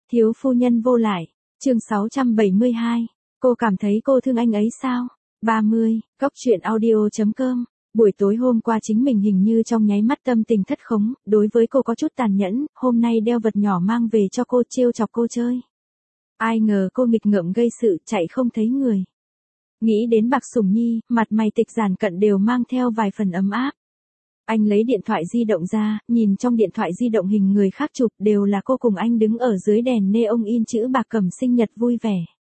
Thiếu phu nhân vô lại, chương 672, cô cảm thấy cô thương anh ấy sao? 30, góc truyện audio.com. Buổi tối hôm qua chính mình hình như trong nháy mắt tâm tình thất khống, đối với cô có chút tàn nhẫn, hôm nay đeo vật nhỏ mang về cho cô trêu chọc cô chơi. Ai ngờ cô nghịch ngợm gây sự chạy không thấy người. Nghĩ đến Bạc Sủng Nhi, mặt mày Tịch Giản Cận đều mang theo vài phần ấm áp. Anh lấy điện thoại di động ra, nhìn trong điện thoại di động hình người khác chụp đều là cô cùng anh đứng ở dưới đèn neon in chữ Bạc Cẩm sinh nhật vui vẻ.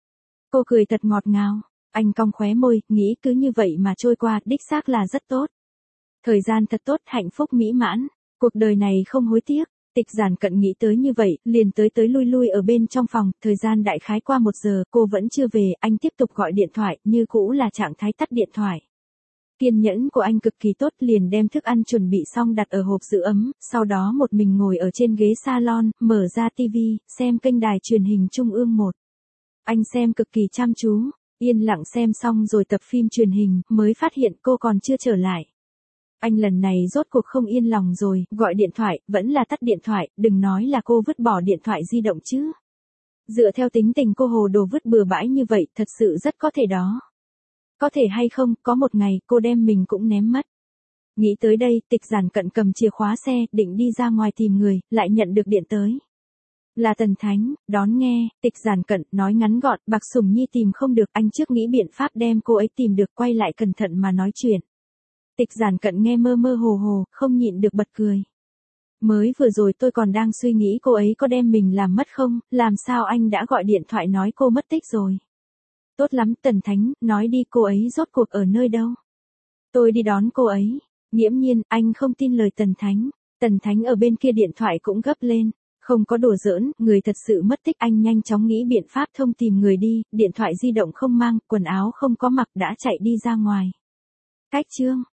Cô cười thật ngọt ngào, anh cong khóe môi, nghĩ cứ như vậy mà trôi qua, đích xác là rất tốt. Thời gian thật tốt, hạnh phúc mỹ mãn, cuộc đời này không hối tiếc. Tịch Giản Cận nghĩ tới như vậy, liền tới lui lui ở bên trong phòng, thời gian đại khái qua 1 giờ, cô vẫn chưa về, anh tiếp tục gọi điện thoại, như cũ là trạng thái tắt điện thoại. Kiên nhẫn của anh cực kỳ tốt, liền đem thức ăn chuẩn bị xong đặt ở hộp giữ ấm, sau đó một mình ngồi ở trên ghế salon, mở ra tivi, xem kênh đài truyền hình Trung ương 1. Anh xem cực kỳ chăm chú, yên lặng xem xong rồi tập phim truyền hình, mới phát hiện cô còn chưa trở lại. Anh lần này rốt cuộc không yên lòng rồi, gọi điện thoại, vẫn là tắt điện thoại, đừng nói là cô vứt bỏ điện thoại di động chứ. Dựa theo tính tình cô hồ đồ vứt bừa bãi như vậy, thật sự rất có thể đó. Có thể hay không, có một ngày, cô đem mình cũng ném mất. Nghĩ tới đây, Tịch Giản Cận cầm chìa khóa xe, định đi ra ngoài tìm người, lại nhận được điện tới. Là Tần Thánh, đón nghe, Tịch Giản Cận, nói ngắn gọn, Bạc Sủng Nhi tìm không được, anh trước nghĩ biện pháp đem cô ấy tìm được, quay lại cẩn thận mà nói chuyện. Tịch Giản Cận nghe mơ mơ hồ hồ, không nhịn được bật cười. Mới vừa rồi tôi còn đang suy nghĩ cô ấy có đem mình làm mất không, làm sao anh đã gọi điện thoại nói cô mất tích rồi. Tốt lắm, Tần Thánh, nói đi, cô ấy rốt cuộc ở nơi đâu? Tôi đi đón cô ấy. Nghiễm nhiên, anh không tin lời Tần Thánh. Tần Thánh ở bên kia điện thoại cũng gấp lên. Không có đùa giỡn, người thật sự mất tích, anh nhanh chóng nghĩ biện pháp thông tìm người đi, điện thoại di động không mang, quần áo không có mặc đã chạy đi ra ngoài. Cách chương.